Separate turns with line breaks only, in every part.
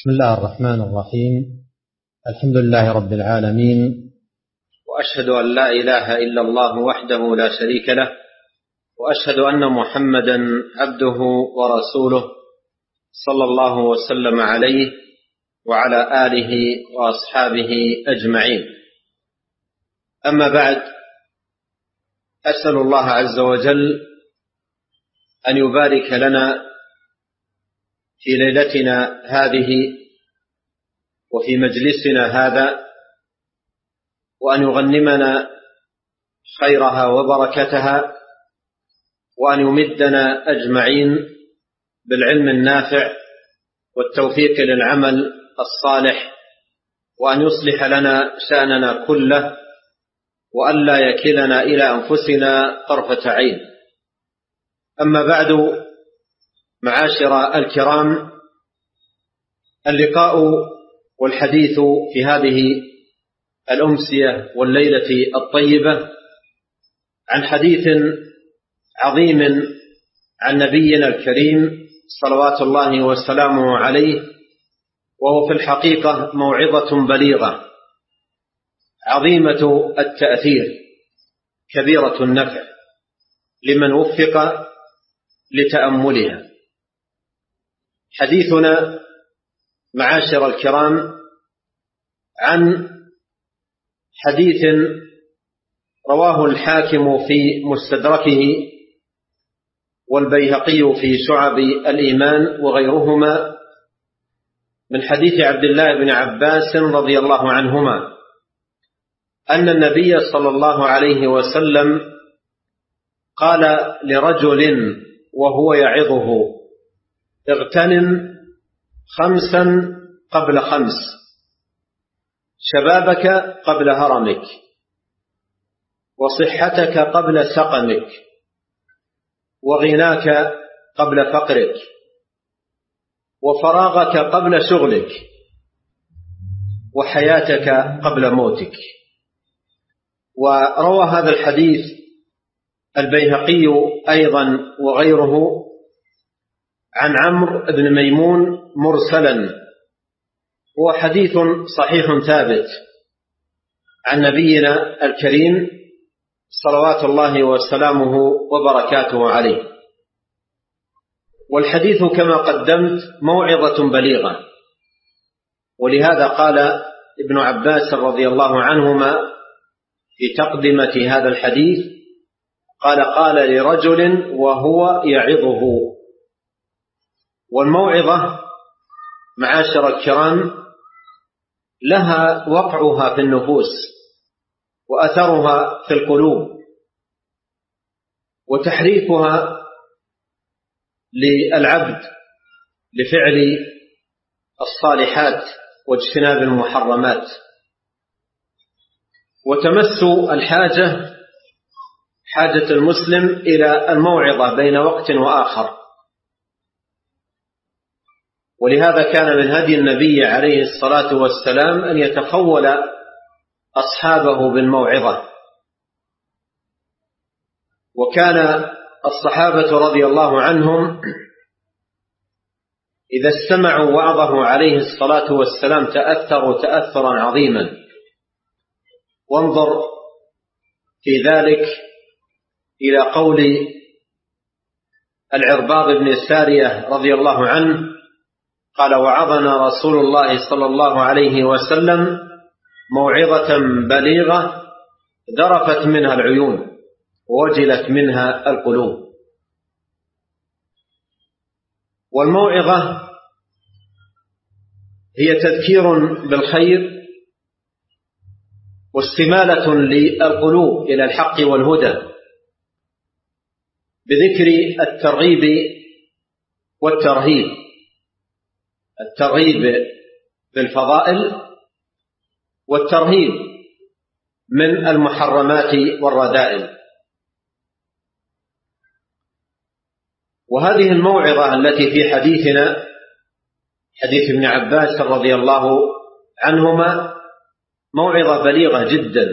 بسم الله الرحمن الرحيم. الحمد لله رب العالمين،
وأشهد أن لا إله إلا الله وحده لا شريك له، وأشهد أن محمدا عبده ورسوله صلى الله وسلم عليه وعلى آله وأصحابه أجمعين. أما بعد، أسأل الله عز وجل أن يبارك لنا في ليلتنا هذه وفي مجلسنا هذا، وأن يغنمنا خيرها وبركتها، وأن يمدنا أجمعين بالعلم النافع والتوفيق للعمل الصالح، وأن يصلح لنا شأننا كله، وأن لا يكلنا إلى أنفسنا طرفة عين. أما بعد، معاشر الكرام، اللقاء والحديث في هذه الأمسية والليلة الطيبة عن حديث عظيم عن نبينا الكريم صلوات الله وسلامه عليه، وهو في الحقيقة موعظة بليغة عظيمة التأثير كبيرة النفع لمن وفق لتأملها. حديثنا معاشر الكرام عن حديث رواه الحاكم في مستدركه والبيهقي في شعب الإيمان وغيرهما، من حديث عبد الله بن عباس رضي الله عنهما أن النبي صلى الله عليه وسلم قال لرجل وهو يعظه: اغتنم 5 قبل 5، شبابك قبل هرمك، وصحتك قبل سقمك، وغناك قبل فقرك، وفراغك قبل شغلك، وحياتك قبل موتك. وروى هذا الحديث البيهقي أيضا وغيره عن عمرو بن ميمون مرسلا، هو حديث صحيح ثابت عن نبينا الكريم صلوات الله وسلامه وبركاته عليه. والحديث كما قدمت موعظة بليغة، ولهذا قال ابن عباس رضي الله عنهما في تقدمة هذا الحديث، قال لرجل وهو يعظه. والموعظة معاشر الكرام لها وقعها في النفوس وأثرها في القلوب، وتحريكها للعبد لفعل الصالحات واجتناب المحرمات، وتمس حاجة المسلم إلى الموعظة بين وقت وآخر. ولهذا كان من هدي النبي عليه الصلاة والسلام أن يتخول أصحابه بالموعظة، وكان الصحابة رضي الله عنهم إذا استمعوا وعظه عليه الصلاة والسلام تأثروا تأثرا عظيما. وانظر في ذلك إلى قول العرباض بن سارية رضي الله عنه قال: وعظنا رسول الله صلى الله عليه وسلم موعظة بليغة ذرفت منها العيون ووجلت منها القلوب. والموعظة هي تذكير بالخير واستمالة للقلوب إلى الحق والهدى بذكر الترغيب والترهيب، الترغيب بالفضائل والترهيب من المحرمات والرذائل. وهذه الموعظة التي في حديثنا حديث ابن عباس رضي الله عنهما موعظة بليغة جدا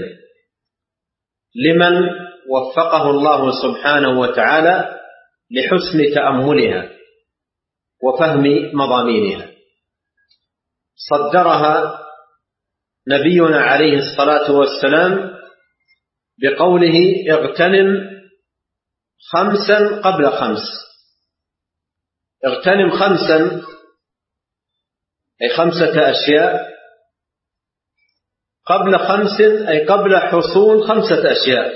لمن وفقه الله سبحانه وتعالى لحسن تأملها وفهم مضامينها. صدرها نبينا عليه الصلاة والسلام بقوله: اغتنم 5 قبل 5. اغتنم 5 أي 5 أشياء، قبل 5 أي قبل حصول 5 أشياء.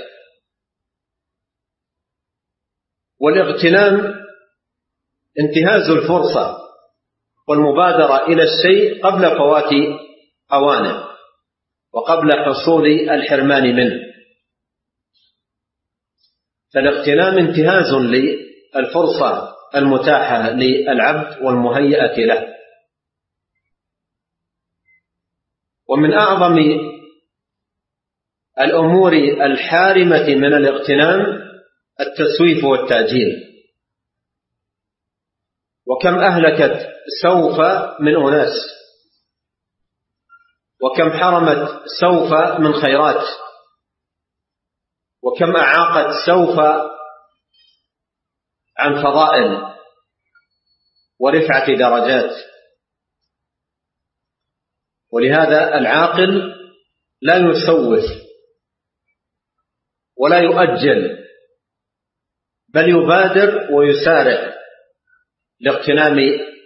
والاغتنام انتهاز الفرصة والمبادرة إلى الشيء قبل فوات أوانه وقبل حصول الحرمان منه. فالاغتنام انتهاز للفرصة المتاحة للعبد والمهيئة له. ومن أعظم الأمور الحارمة من الاغتنام التسويف والتأجيل. وكم أهلكت سوف من أناس، وكم حرمت سوف من خيرات، وكم أعاقت سوف عن فضائل ورفعة درجات. ولهذا العاقل لا يسوف ولا يؤجل، بل يبادر ويسارع لاغتنام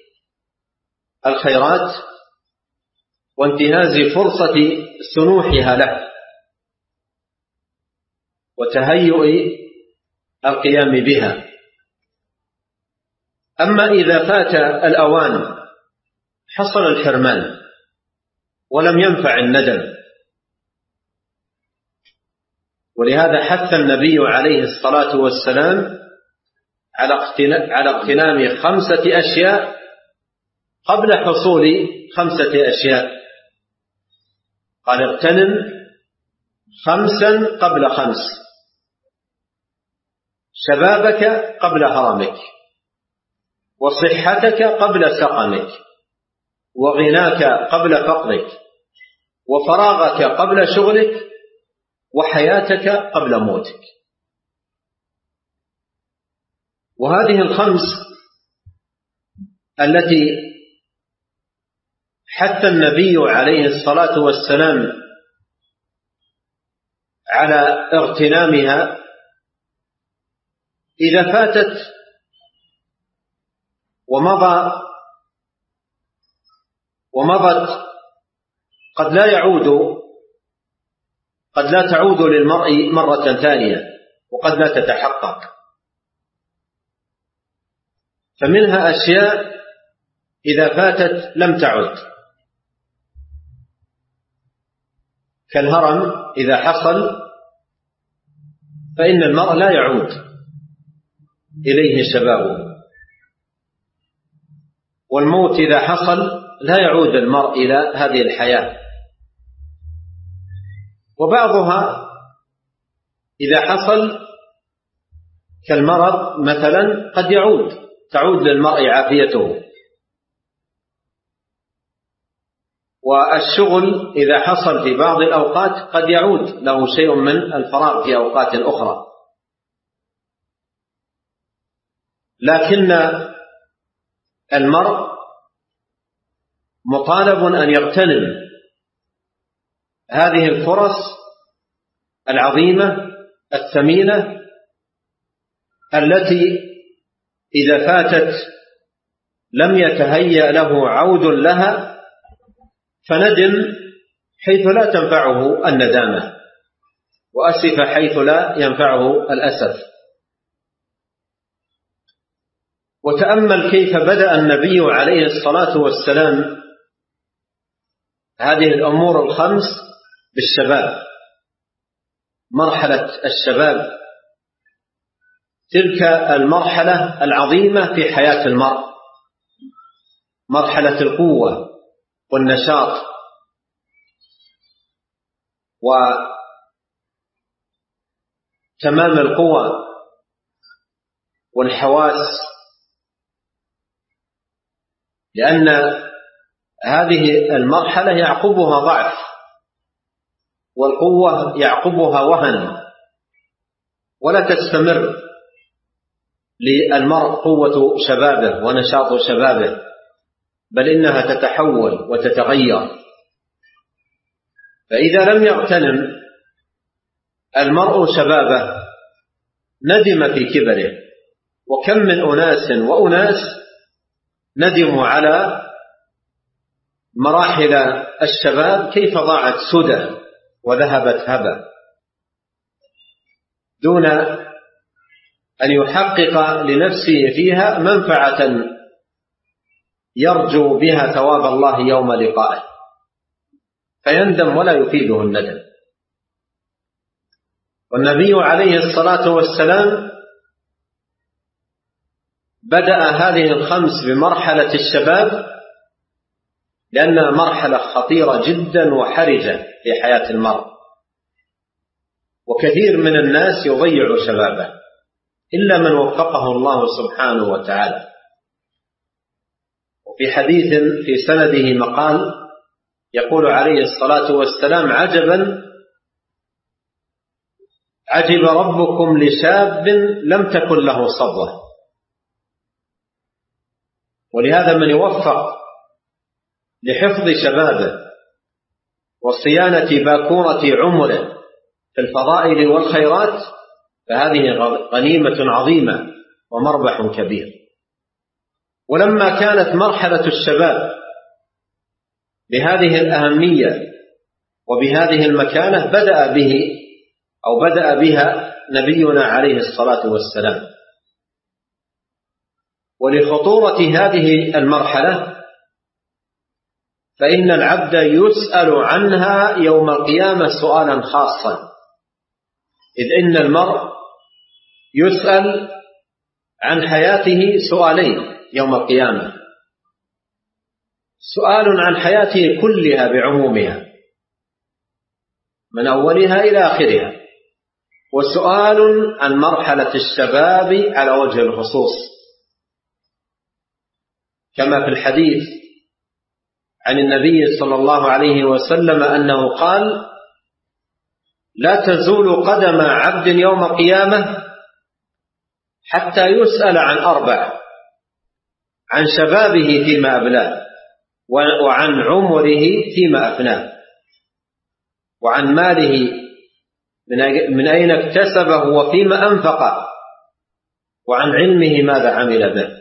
الخيرات وانتهاز فرصة سنوحها له وتهيؤ القيام بها. أما إذا فات الأوان حصل الحرمان ولم ينفع الندم. ولهذا حث النبي عليه الصلاة والسلام على اغتنام 5 أشياء قبل حصول 5 أشياء. قال: اغتنم 5 قبل 5، شبابك قبل هرمك، وصحتك قبل سقمك، وغناك قبل فقرك، وفراغك قبل شغلك، وحياتك قبل موتك. وهذه 5 التي حث النبي عليه الصلاة والسلام على اغتنامها إذا فاتت ومضت قد لا تعود للمرء مرة ثانية، وقد لا تتحقق. فمنها أشياء إذا فاتت لم تعد، كالهرم إذا حصل فإن المرء لا يعود إليه شبابه، والموت إذا حصل لا يعود المرء إلى هذه الحياة. وبعضها إذا حصل كالمرض مثلا قد تعود للمرء عافيته. والشغل إذا حصل في بعض الأوقات قد يعود له شيء من الفراغ في أوقات أخرى. لكن المرء مطالب أن يغتنم هذه الفرص العظيمة الثمينة التي إذا فاتت لم يتهيأ له عود لها، فندم حيث لا تنفعه الندامة، وأسف حيث لا ينفعه الأسف. وتأمل كيف بدأ النبي عليه الصلاة والسلام هذه الأمور 5 بالشباب، مرحلة الشباب، تلك المرحلة العظيمة في حياة المرء، مرحلة القوة والنشاط وتمام القوة والحواس، لأن هذه المرحلة يعقبها ضعف، والقوة يعقبها وهن، ولا تستمر للمرء قوة شبابه ونشاط شبابه، بل إنها تتحول وتتغير. فإذا لم يغتنم المرء شبابه ندم في كبره، وكم من أناس وأناس ندموا على مراحل الشباب كيف ضاعت سدى وذهبت هبا دون أن يحقق لنفسه فيها منفعة يرجو بها ثواب الله يوم لقائه، فيندم ولا يفيده الندم. والنبي عليه الصلاة والسلام بدأ هذه الخمس بمرحلة الشباب لأنها مرحلة خطيرة جدا وحرجة في حياة المرء، وكثير من الناس يضيع شبابه إلا من وفقه الله سبحانه وتعالى. وفي حديث في سنده مقال يقول عليه الصلاة والسلام: عجب ربكم لشاب لم تكن له صبوة. ولهذا من يوفق لحفظ شبابه وصيانة باكورة عمره في الفضائل والخيرات فهذه غنيمة عظيمة ومربح كبير. ولما كانت مرحلة الشباب بهذه الأهمية وبهذه المكانة بدأ بها نبينا عليه الصلاة والسلام. ولخطورة هذه المرحلة فإن العبد يسأل عنها يوم القيامة سؤالا خاصا، إذ إن المرء يسأل عن حياته سؤالين يوم القيامة: سؤال عن حياته كلها بعمومها من أولها إلى آخرها، وسؤال عن مرحلة الشباب على وجه الخصوص، كما في الحديث عن النبي صلى الله عليه وسلم أنه قال: لا تزول قدم عبد يوم القيامة حتى يسأل عن أربع: عن شبابه فيما أبلاه، وعن عمره فيما أفناه، وعن ماله من أين اكتسبه وفيما أنفقه، وعن علمه ماذا عمل به.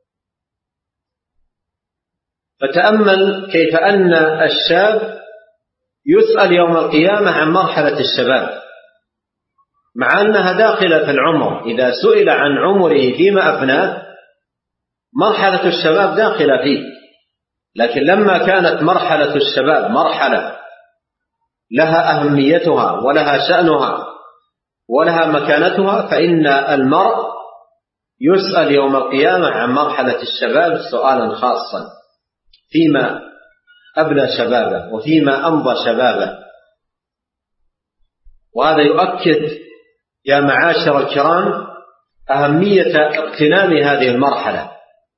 فتأمل كيف أن الشاب يسأل يوم القيامة عن مرحلة الشباب، مع أنها داخلة في العمر. إذا سئل عن عمره فيما أفناه مرحلة الشباب داخلة فيه، لكن لما كانت مرحلة الشباب مرحلة لها أهميتها ولها شأنها ولها مكانتها، فإن المرء يسأل يوم القيامة عن مرحلة الشباب سؤالا خاصا فيما أبلى شبابه وفيما أمضى شبابه. وهذا يؤكد يا معاشر الكرام أهمية اغتنام هذه المرحلة.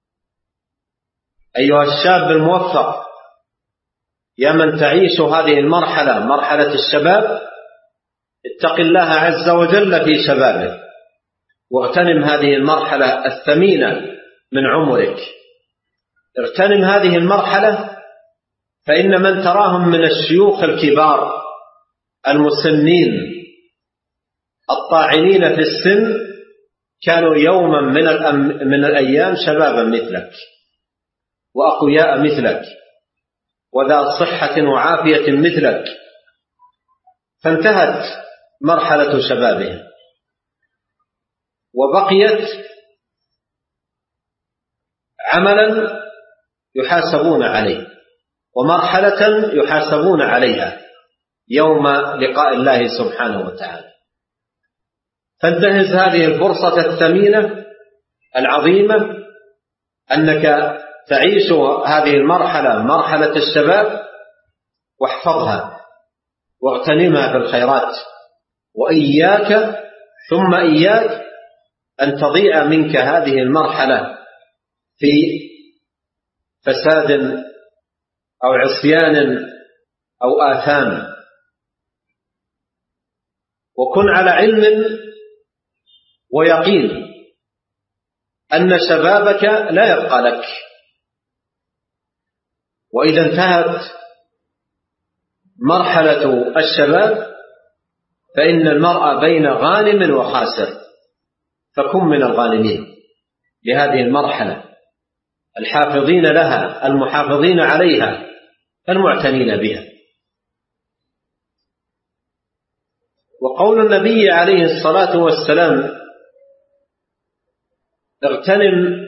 أيها الشاب الموفق، يا من تعيش هذه المرحلة، مرحلة الشباب، اتق الله عز وجل في شبابك، واغتنم هذه المرحلة الثمينة من عمرك. اغتنم هذه المرحلة، فإن من تراهم من الشيوخ الكبار المسنين الطاعنين في السن كانوا يوما من الأيام شبابا مثلك وأقوياء مثلك وذا صحة وعافية مثلك، فانتهت مرحلة شبابهم وبقيت عملا يحاسبون عليه ومرحلة يحاسبون عليها يوم لقاء الله سبحانه وتعالى. فانتهز هذه الفرصة الثمينة العظيمة أنك تعيش هذه المرحلة، مرحلة الشباب، واحفظها واغتنمها في الخيرات، وإياك ثم إياك أن تضيع منك هذه المرحلة في فساد أو عصيان أو آثام. وكن على علم ويقين أن شبابك لا يبقى لك، وإذا انتهت مرحلة الشباب فإن المرء بين غانم وخاسر، فكن من الغانمين لهذه المرحلة، الحافظين لها المحافظين عليها المعتنين بها. وقول النبي عليه الصلاة والسلام: اغتنم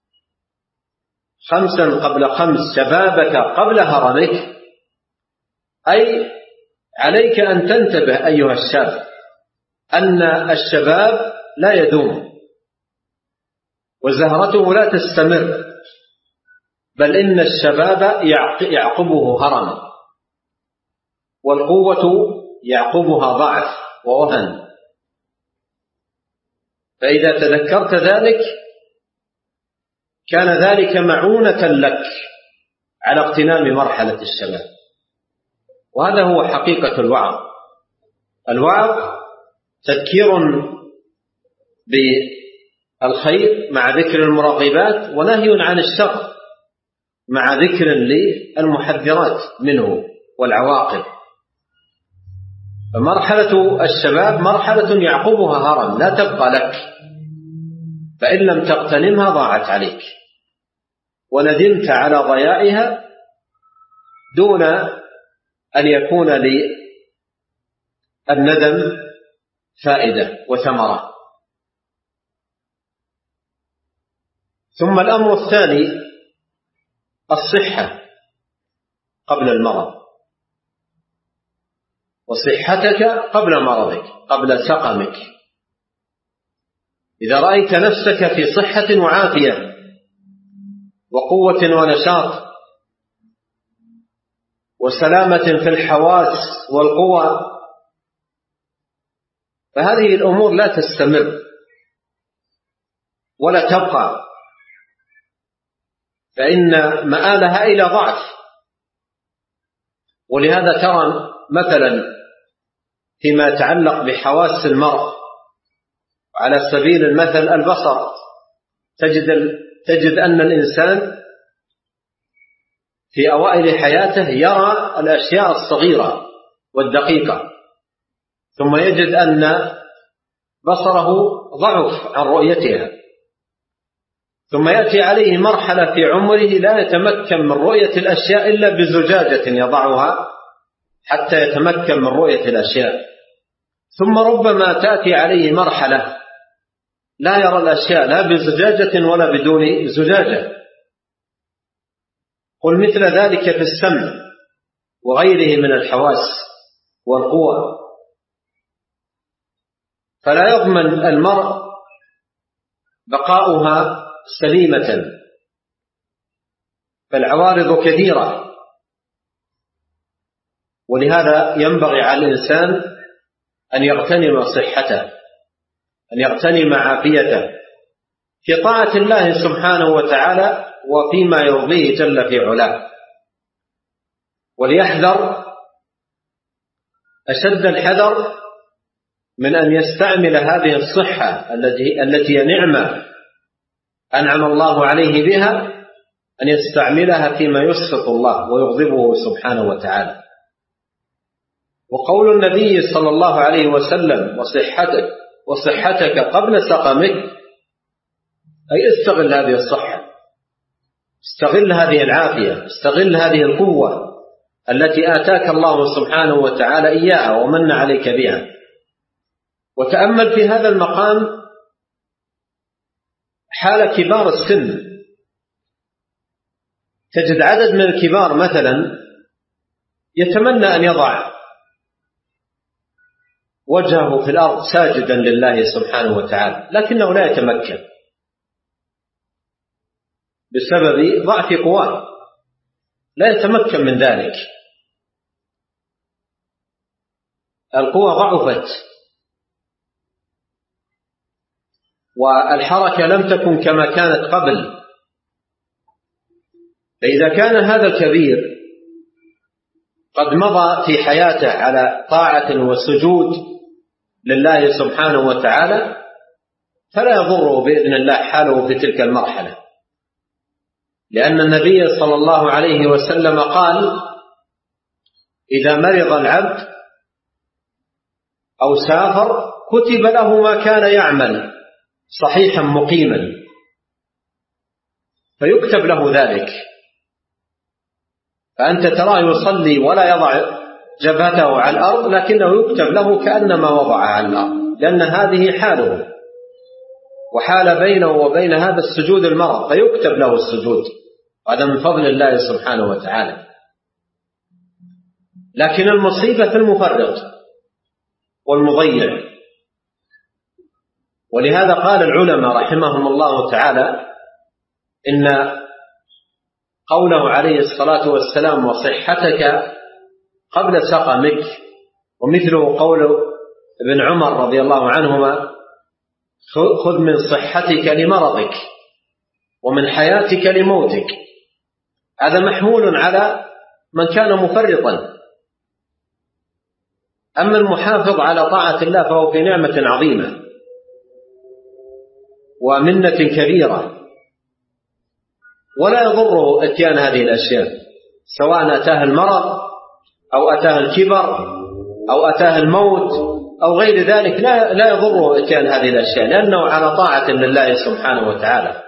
5 قبل 5 شبابك قبل هرمك، أي عليك أن تنتبه أيها الشاب أن الشباب لا يدوم وزهرته لا تستمر، بل إن الشباب يعقبه هرم، والقوة يعقبها ضعف ووهن. فإذا تذكرت ذلك كان ذلك معونة لك على اغتنام مرحلة الشباب. وهذا هو حقيقة الوعظ. الوعظ تذكير بالخير مع ذكر المراقبات، ونهي عن الشر مع ذكر للمحذرات منه والعواقب. فمرحلة الشباب مرحلة يعقبها هرم لا تبقى لك، فإن لم تغتنمها ضاعت عليك وندمت على ضياعها دون أن يكون للندم فائدة وثمرة. ثم الأمر الثاني الصحة قبل المرض، وصحتك قبل مرضك قبل سقمك. إذا رأيت نفسك في صحة وعافية وقوة ونشاط وسلامة في الحواس والقوى، فهذه الأمور لا تستمر ولا تبقى، فإن مآلها إلى ضعف. ولهذا ترى مثلا فيما يتعلق بحواس المرء على سبيل المثل البصر، تجد أن الإنسان في أوائل حياته يرى الأشياء الصغيرة والدقيقة، ثم يجد أن بصره ضعف عن رؤيتها، ثم يأتي عليه مرحلة في عمره لا يتمكن من رؤية الأشياء إلا بزجاجة يضعها حتى يتمكن من رؤية الأشياء، ثم ربما تأتي عليه مرحلة لا يرى الأشياء لا بزجاجة ولا بدون زجاجة. قل مثل ذلك في السمع وغيره من الحواس والقوى. فلا يضمن المرء بقاؤها سليمة، فالعوارض كثيرة. ولهذا ينبغي على الإنسان أن يغتنم صحته، أن يغتنم عافيته في طاعة الله سبحانه وتعالى وفيما يرضيه جل في علاه، وليحذر أشد الحذر من أن يستعمل هذه الصحة التي هي نعمة أنعم الله عليه بها، أن يستعملها فيما يسخط الله ويغضبه سبحانه وتعالى. وقول النبي صلى الله عليه وسلم: وصحتك قبل سقمك، أي استغل هذه الصحة، استغل هذه العافية، استغل هذه القوة التي آتاك الله سبحانه وتعالى إياها ومن عليك بها. وتأمل في هذا المقام حال كبار السن، تجد عدد من الكبار مثلا يتمنى أن يضع وجهه في الأرض ساجدا لله سبحانه وتعالى، لكنه لا يتمكن بسبب ضعف قواه، لا يتمكن من ذلك. القوى ضعفت والحركة لم تكن كما كانت قبل. فإذا كان هذا الكبير قد مضى في حياته على طاعة وسجود لله سبحانه وتعالى، فلا يضره بإذن الله حاله في تلك المرحلة، لأن النبي صلى الله عليه وسلم قال: إذا مرض العبد أو سافر كتب له ما كان يعمل صحيحا مقيما، فيكتب له ذلك. فأنت تراه يصلي ولا يضع جبهته على الأرض، لكنه يكتب له كأنما وضعها على الأرض، لأن هذه حاله، وحال بينه وبين هذا السجود المرض، فيكتب له السجود. هذا من فضل الله سبحانه وتعالى. لكن المصيبة في المفرط والمضيع. ولهذا قال العلماء رحمهم الله تعالى إن قوله عليه الصلاة والسلام: وصحتك قبل سقمك، ومثله قول ابن عمر رضي الله عنهما: خذ من صحتك لمرضك ومن حياتك لموتك. هذا محمول على من كان مفرطا. أما المحافظ على طاعة الله فهو في نعمة عظيمة ومنة كبيرة، ولا يضره اتيان هذه الأشياء، سواء أتاه المرض أو أتاه الكبر أو أتاه الموت أو غير ذلك، لا يضره اتيان هذه الأشياء، لأنه على طاعة لله سبحانه وتعالى.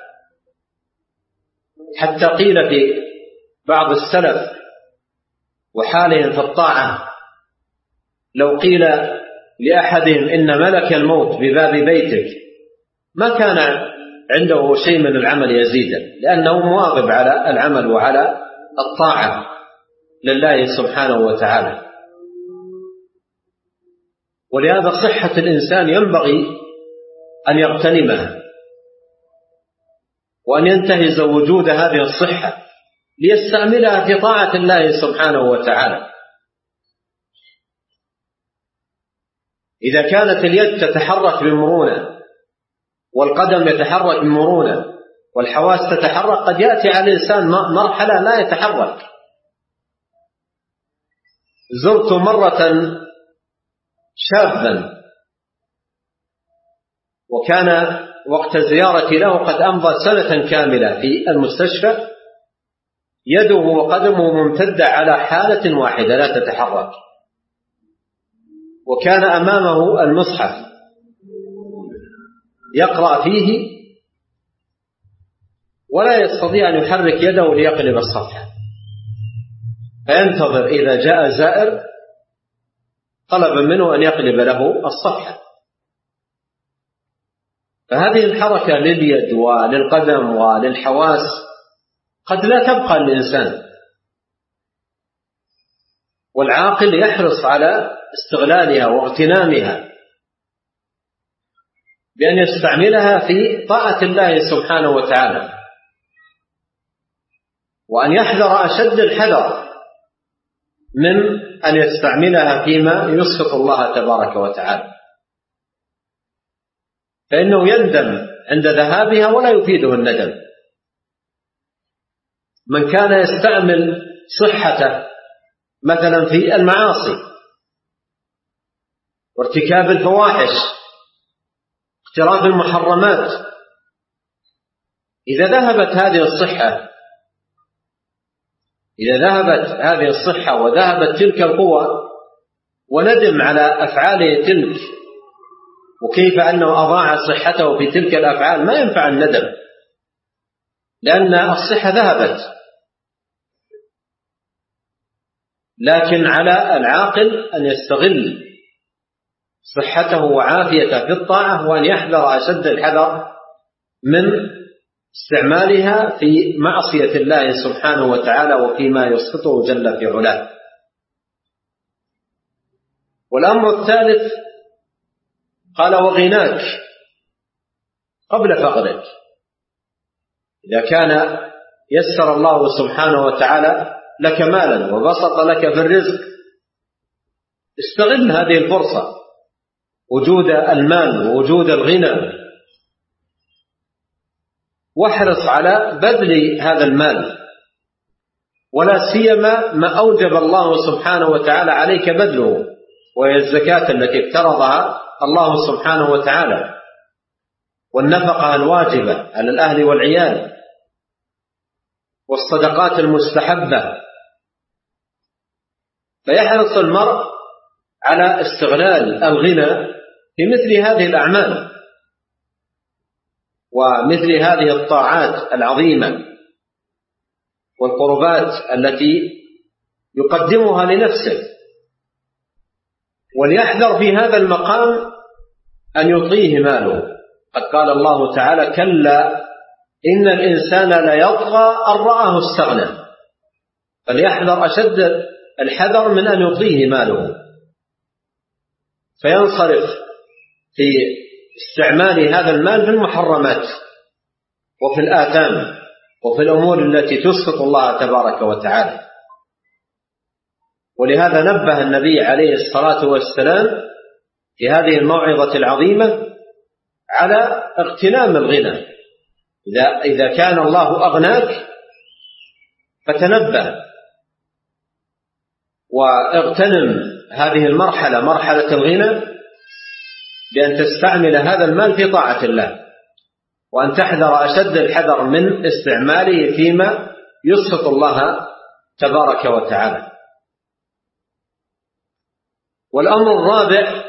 حتى قيل في بعض السلف وحالهم في الطاعة: لو قيل لأحدهم إن ملك الموت بباب بيتك ما كان عنده شيء من العمل يزيدا، لأنه مواظب على العمل وعلى الطاعة لله سبحانه وتعالى. ولهذا صحة الإنسان ينبغي أن يغتنمها وأن ينتهز وجود هذه الصحة ليستعملها في طاعة الله سبحانه وتعالى. إذا كانت اليد تتحرك بمرونة والقدم يتحرك بمرونة والحواس تتحرك، قد يأتي على الإنسان مرحلة لا يتحرك. زرت مرة شابا وكان وقت زيارتي له قد أمضى سنة كاملة في المستشفى، يده وقدمه ممتدة على حالة واحدة لا تتحرك، وكان أمامه المصحف يقرأ فيه ولا يستطيع أن يحرك يده ليقلب الصفحة، فينتظر إذا جاء زائر طلب منه أن يقلب له الصفحة. فهذه الحركة لليد وللقدم وللحواس قد لا تبقى للإنسان، والعاقل يحرص على استغلالها واغتنامها بأن يستعملها في طاعة الله سبحانه وتعالى، وأن يحذر أشد الحذر من أن يستعملها فيما يسخط الله تبارك وتعالى، فإنه يندم عند ذهابها ولا يفيده الندم. من كان يستعمل صحته مثلا في المعاصي وارتكاب الفواحش اقتراف المحرمات، إذا ذهبت هذه الصحة وذهبت تلك القوة وندم على أفعاله تلك وكيف أنه أضاع صحته في تلك الأفعال، ما ينفع الندم، لأن الصحة ذهبت. لكن على العاقل أن يستغل صحته وعافيته في الطاعة، وأن يحذر أشد الحذر من استعمالها في معصية الله سبحانه وتعالى وفيما يسخطه جل في علاه. والأمر الثالث قال: وغناك قبل فقرك. إذا كان يسر الله سبحانه وتعالى لك مالا وبسط لك في الرزق، استغل هذه الفرصة، وجود المال ووجود الغنى، واحرص على بذل هذا المال، ولا سيما ما أوجب الله سبحانه وتعالى عليك بذله، وهي الزكاة التي افترضها الله سبحانه وتعالى، والنفقة الواجبة على الأهل والعيال. والصدقات المستحبة. فيحرص المرء على استغلال الغنى في مثل هذه الأعمال ومثل هذه الطاعات العظيمة والقربات التي يقدمها لنفسه، وليحذر في هذا المقام أن يطغيه ماله. قد قال الله تعالى: كلا إن الإنسان ليطغى أن رآه استغنى. فليحذر أشد الحذر من أن يطغيه ماله فينصرف في استعمال هذا المال في المحرمات وفي الآثام وفي الأمور التي تسخط الله تبارك وتعالى. ولهذا نبه النبي عليه الصلاة والسلام في هذه الموعظة العظيمة على اغتنام الغنى. إذا كان الله أغناك فتنبه واغتنم هذه المرحلة، مرحلة الغنى، بأن تستعمل هذا المال في طاعة الله، وأن تحذر أشد الحذر من استعماله فيما يسخط الله تبارك وتعالى. والأمر الرابع: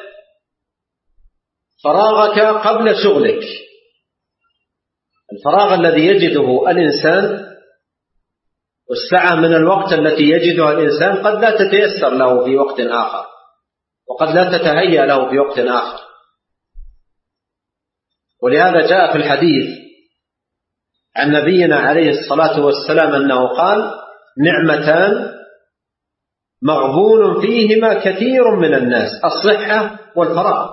فراغك قبل شغلك. الفراغ الذي يجده الإنسان والسعة من الوقت التي يجدها الإنسان قد لا تتيسر له في وقت آخر، وقد لا تتهيأ له في وقت آخر. ولهذا جاء في الحديث عن نبينا عليه الصلاة والسلام أنه قال: نعمتان مغبون فيهما كثير من الناس، الصحة والفراغ.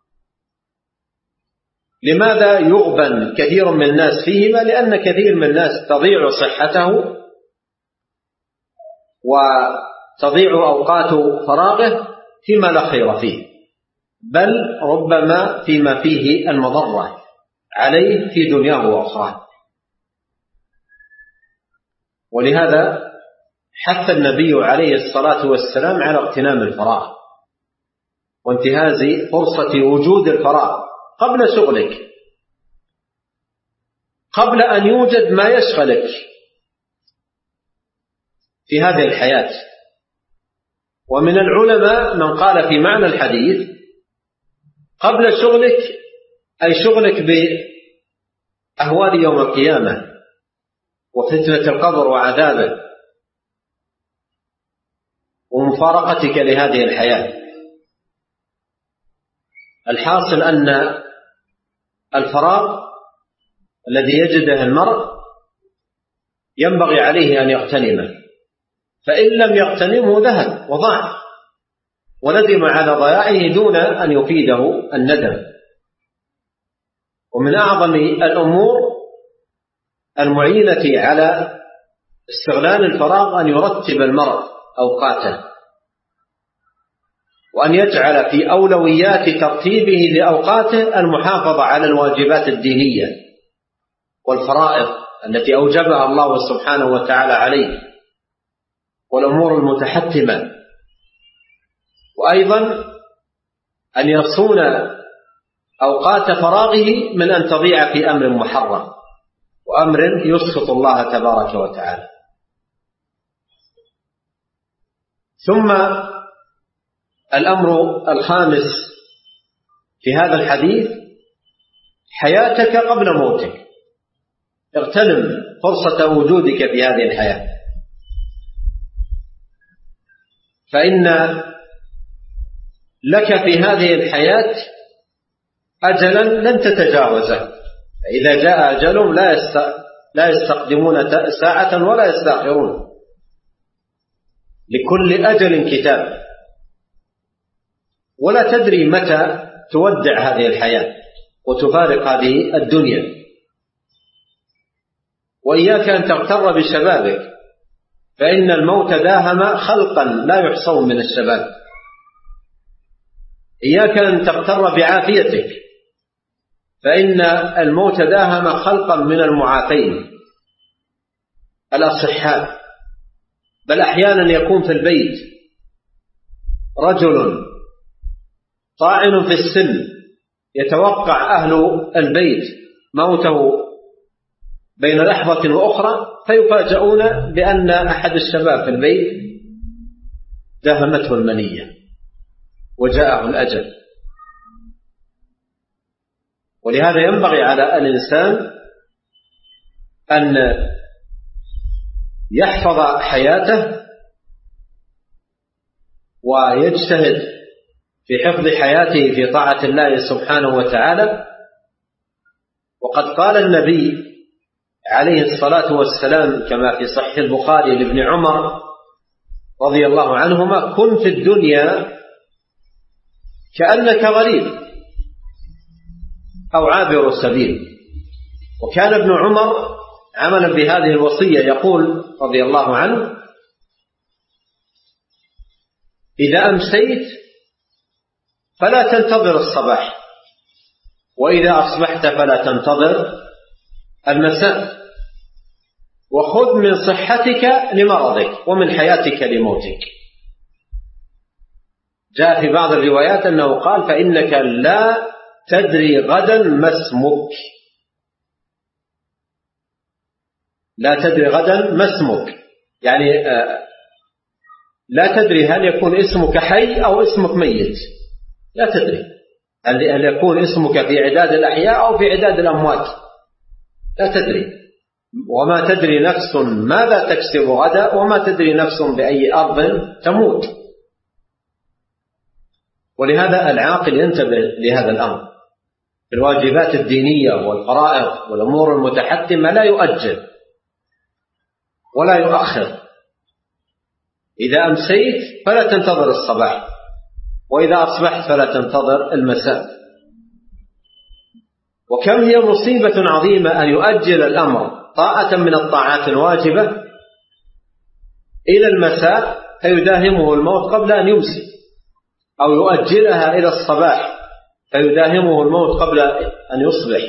لماذا يغبن كثير من الناس فيهما؟ لأن كثير من الناس تضيع صحته وتضيع أوقات فراغه فيما لا خير فيه، بل ربما فيما فيه المضرة عليه في دنياه وأخراه. ولهذا حث النبي عليه الصلاة والسلام على اغتنام الفراغ وانتهاز فرصة وجود الفراغ قبل شغلك، قبل أن يوجد ما يشغلك في هذه الحياة. ومن العلماء من قال في معنى الحديث: قبل شغلك أي شغلك بأهوال يوم القيامة وفتنة القبر وعذابه ومفارقتك لهذه الحياة. الحاصل أن الفراغ الذي يجده المرء ينبغي عليه أن يغتنمه، فإن لم يغتنمه ذهب وضاع وندم على ضياعه دون أن يفيده الندم. ومن أعظم الأمور المعينة على استغلال الفراغ أن يرتب المرء أوقاته، وأن يجعل في أولويات ترتيبه لأوقاته المحافظة على الواجبات الدينية والفرائض التي أوجبها الله سبحانه وتعالى عليه والأمور المتحتمة، وأيضا أن يصون أوقات فراغه من أن تضيع في أمر محرم وأمر يسخط الله تبارك وتعالى. ثم الأمر الخامس في هذا الحديث: حياتك قبل موتك. اغتنم فرصة وجودك في هذه الحياة، فإن لك في هذه الحياة أجلا لن تتجاوزه، فإذا جاء أجلهم لا يستقدمون ساعة ولا يستأخرون، لكل أجل كتاب، ولا تدري متى تودع هذه الحياة وتفارق هذه الدنيا. وإياك أن تغتر بشبابك، فإن الموت داهم خلقا لا يحصون من الشباب. إياك أن تغتر بعافيتك، فإن الموت داهم خلقا من المعافين الأصحاء. بل أحيانا يكون في البيت رجل طاعن في السن، يتوقع أهل البيت موته بين لحظة وأخرى فيفاجؤون بأن أحد الشباب في البيت داهمته المنية وجاءه الأجل. ولهذا ينبغي على الإنسان أن يحفظ حياته ويجتهد في حفظ حياته في طاعة الله سبحانه وتعالى. وقد قال النبي عليه الصلاة والسلام كما في صحيح البخاري لابن عمر رضي الله عنهما: كن في الدنيا كأنك غريب أو عابر سبيل. وكان ابن عمر عملا بهذه الوصية يقول رضي الله عنه: إذا أمسيت فلا تنتظر الصباح، وإذا أصبحت فلا تنتظر المساء، وخذ من صحتك لمرضك ومن حياتك لموتك. جاء في بعض الروايات أنه قال: فإنك لا تدري غدا ما اسمك، لا تدري غدا ما اسمك، يعني لا تدري هل يكون اسمك حي أو اسمك ميت، لا تدري هل يكون اسمك في عداد الأحياء أو في عداد الأموات، لا تدري. وما تدري نفس ماذا تكسب غدا، وما تدري نفس بأي أرض تموت. ولهذا العاقل ينتبه لهذا الأمر. الواجبات الدينية والفرائض والأمور المتحتمة لا يؤجل ولا يؤخر. إذا أمسيت فلا تنتظر الصباح، وإذا أصبحت فلا تنتظر المساء. وكم هي مصيبة عظيمة أن يؤجل الأمر طاعة من الطاعات الواجبة إلى المساء فيداهمه الموت قبل أن يمسي، أو يؤجلها إلى الصباح فيداهمه الموت قبل أن يصبح.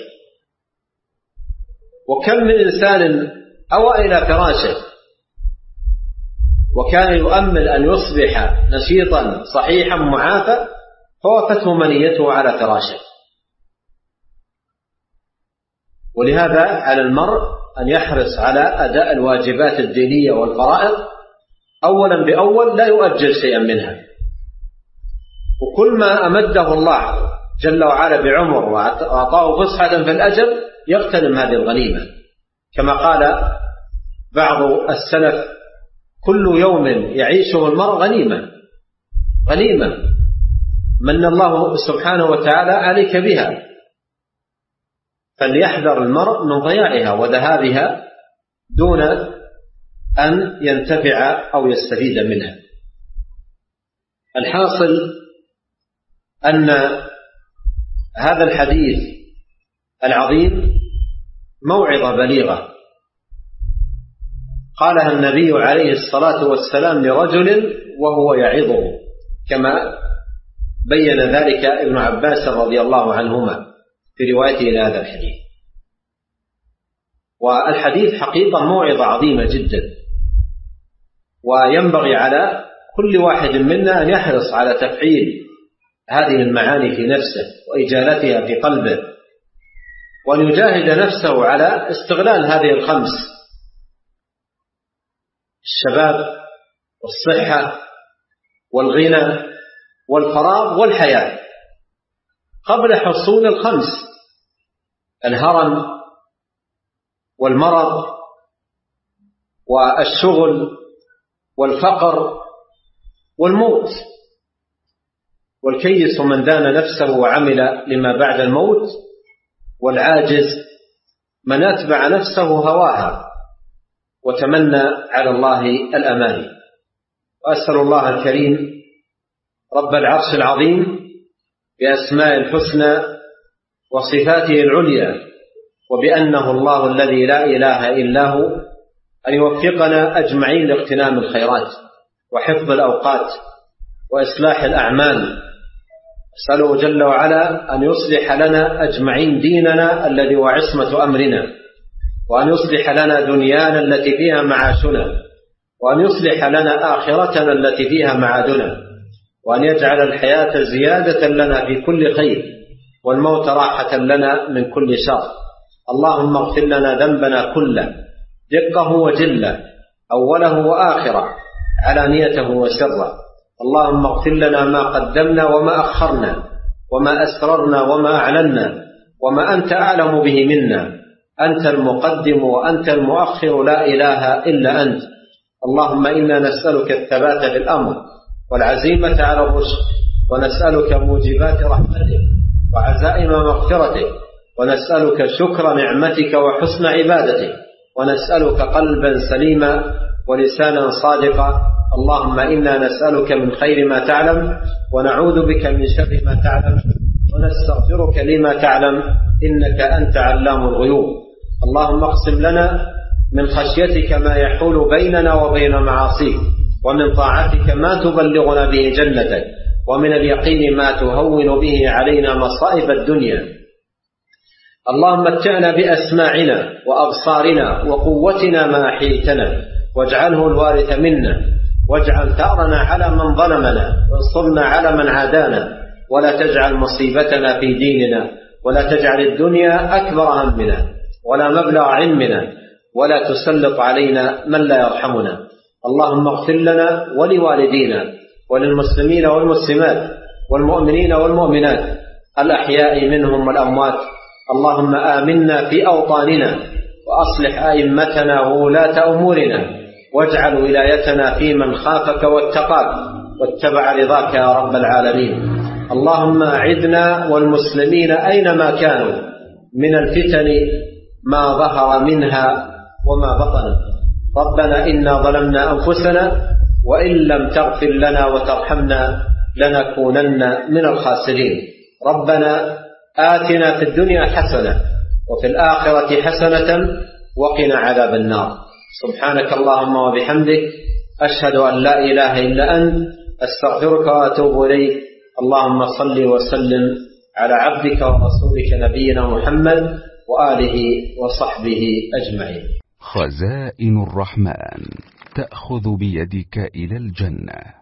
وكم من إنسان أوى إلى فراشه وكان يؤمل أن يصبح نشيطا صحيحا معافى فوافته منيته على فراشه. ولهذا على المرء أن يحرص على أداء الواجبات الدينية والفرائض أولا بأول، لا يؤجل شيئا منها. وكل ما أمده الله جل وعلا بعمر وأعطاه فسحة في الأجل يغتنم هذه الغنيمة، كما قال بعض السلف: كل يوم يعيشه المرء غنيمة، غنيمة من الله سبحانه وتعالى عليك بها، فليحذر المرء من ضياعها وذهابها دون أن ينتفع أو يستفيد منها. الحاصل أن هذا الحديث العظيم موعظة بليغة قالها النبي عليه الصلاة والسلام لرجل وهو يعظه، كما بين ذلك ابن عباس رضي الله عنهما في روايته إلى هذا الحديث. والحديث حقيقة موعظة عظيمة جدا، وينبغي على كل واحد منا أن يحرص على تفعيل هذه المعاني في نفسه وإجالتها في قلبه، وأن يجاهد نفسه على استغلال هذه الخمس: الشباب والصحة والغنى والفراغ والحياة، قبل حصول الخمس: الهرم والمرض والشغل والفقر والموت. والكيس من دان نفسه وعمل لما بعد الموت، والعاجز من أتبع نفسه هواها وتمنى على الله الأماني. وأسأل الله الكريم رب العرش العظيم بأسماء الحسنى وصفاته العليا وبأنه الله الذي لا إله إلا هو أن يوفقنا أجمعين لاغتنام الخيرات وحفظ الأوقات وإصلاح الأعمال. أسأله جل وعلا أن يصلح لنا أجمعين ديننا الذي هو عصمة أمرنا، وأن يصلح لنا دنيانا التي فيها معاشنا، وأن يصلح لنا آخرتنا التي فيها معادنا، وأن يجعل الحياة زيادة لنا في كل خير والموت راحة لنا من كل شر. اللهم اغفر لنا ذنبنا كله دقه وجله أوله وآخره علانيته وسره. اللهم اغفر لنا ما قدمنا وما أخرنا وما أسررنا وما أعلنا وما أنت أعلم به منا. أنت المقدم وأنت المؤخر لا إله إلا أنت. اللهم إنا نسألك الثبات في الأمر والعزيمة على الرشد، ونسألك موجبات رحمتك وعزائم مغفرتك، ونسألك شكر نعمتك وحسن عبادتك، ونسألك قلبا سليما ولسانا صادقا. اللهم إنا نسألك من خير ما تعلم ونعوذ بك من شر ما تعلم ونستغفرك لما تعلم إنك أنت علام الغيوب. اللهم اقسم لنا من خشيتك ما يحول بيننا وبين معاصيك، ومن طاعتك ما تبلغنا به جنتك، ومن اليقين ما تهون به علينا مصائب الدنيا. اللهم متعنا بأسماعنا وأبصارنا وقوتنا ما أحييتنا، واجعله الوارث منا، واجعل ثأرنا على من ظلمنا، وانصرنا على من عادانا، ولا تجعل مصيبتنا في ديننا، ولا تجعل الدنيا أكبر همنا ولا مبلغ علمنا، ولا تسلط علينا من لا يرحمنا. اللهم اغفر لنا ولوالدينا وللمسلمين والمسلمات والمؤمنين والمؤمنات الأحياء منهم والأموات. اللهم آمنا في أوطاننا، وأصلح أئمتنا وولاة أمورنا، واجعل ولايتنا في من خافك واتقاك واتبع رضاك يا رب العالمين. اللهم أعذنا والمسلمين أينما كانوا من الفتن ما ظهر منها وما بطن. ربنا إنا ظلمنا أنفسنا وإن لم تغفر لنا وترحمنا لنكونن من الخاسرين. ربنا آتنا في الدنيا حسنة وفي الآخرة حسنة وقنا عذاب النار. سبحانك اللهم وبحمدك، أشهد أن لا إله إلا أنت، أستغفرك وأتوب إليك. اللهم صل وسلم على عبدك ورسولك نبينا محمد وآله وصحبه أجمعين.
خزائن الرحمن تأخذ بيدك إلى الجنة.